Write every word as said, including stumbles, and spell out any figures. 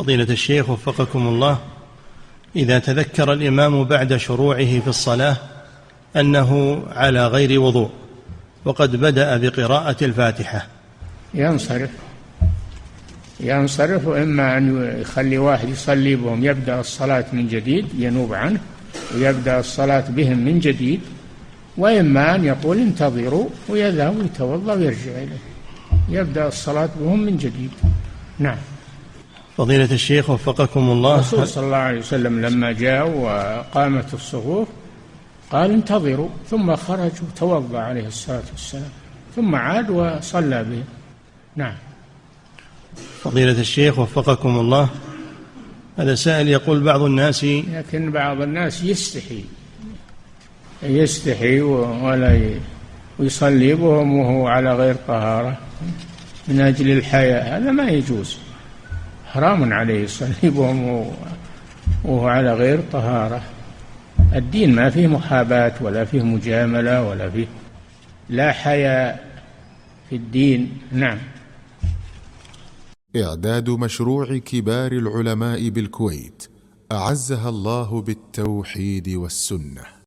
فضيلة الشيخ وفقكم الله، إذا تذكر الإمام بعد شروعه في الصلاة أنه على غير وضوء وقد بدأ بقراءة الفاتحة ينصرف ينصرف إما أن يخلي واحد يصلي بهم يبدأ الصلاة من جديد ينوب عنه ويبدأ الصلاة بهم من جديد، وإما أن يقول انتظروا ويذهب ويتوضأ ويرجع إليه يبدأ الصلاة بهم من جديد. نعم. فضيلة الشيخ وفقكم الله، الرسول صلى الله عليه وسلم لما جاء وقامت الصفوف قال انتظروا، ثم خرج وتوضأ عليه الصلاة والسلام ثم عاد وصلى بهم. نعم. فضيلة الشيخ وفقكم الله، هذا سائل يقول بعض الناس، لكن بعض الناس يستحي يستحي ولا يصلي بهم وهو على غير طهارة من أجل الحياء، هذا ما يجوز، حرام عليه يصلي بهم وهو على غير طهارة. الدين ما فيه محاباة ولا فيه مجاملة ولا فيه لا حياء في الدين. نعم. إعداد مشروع كبار العلماء بالكويت أعزها الله بالتوحيد والسنة.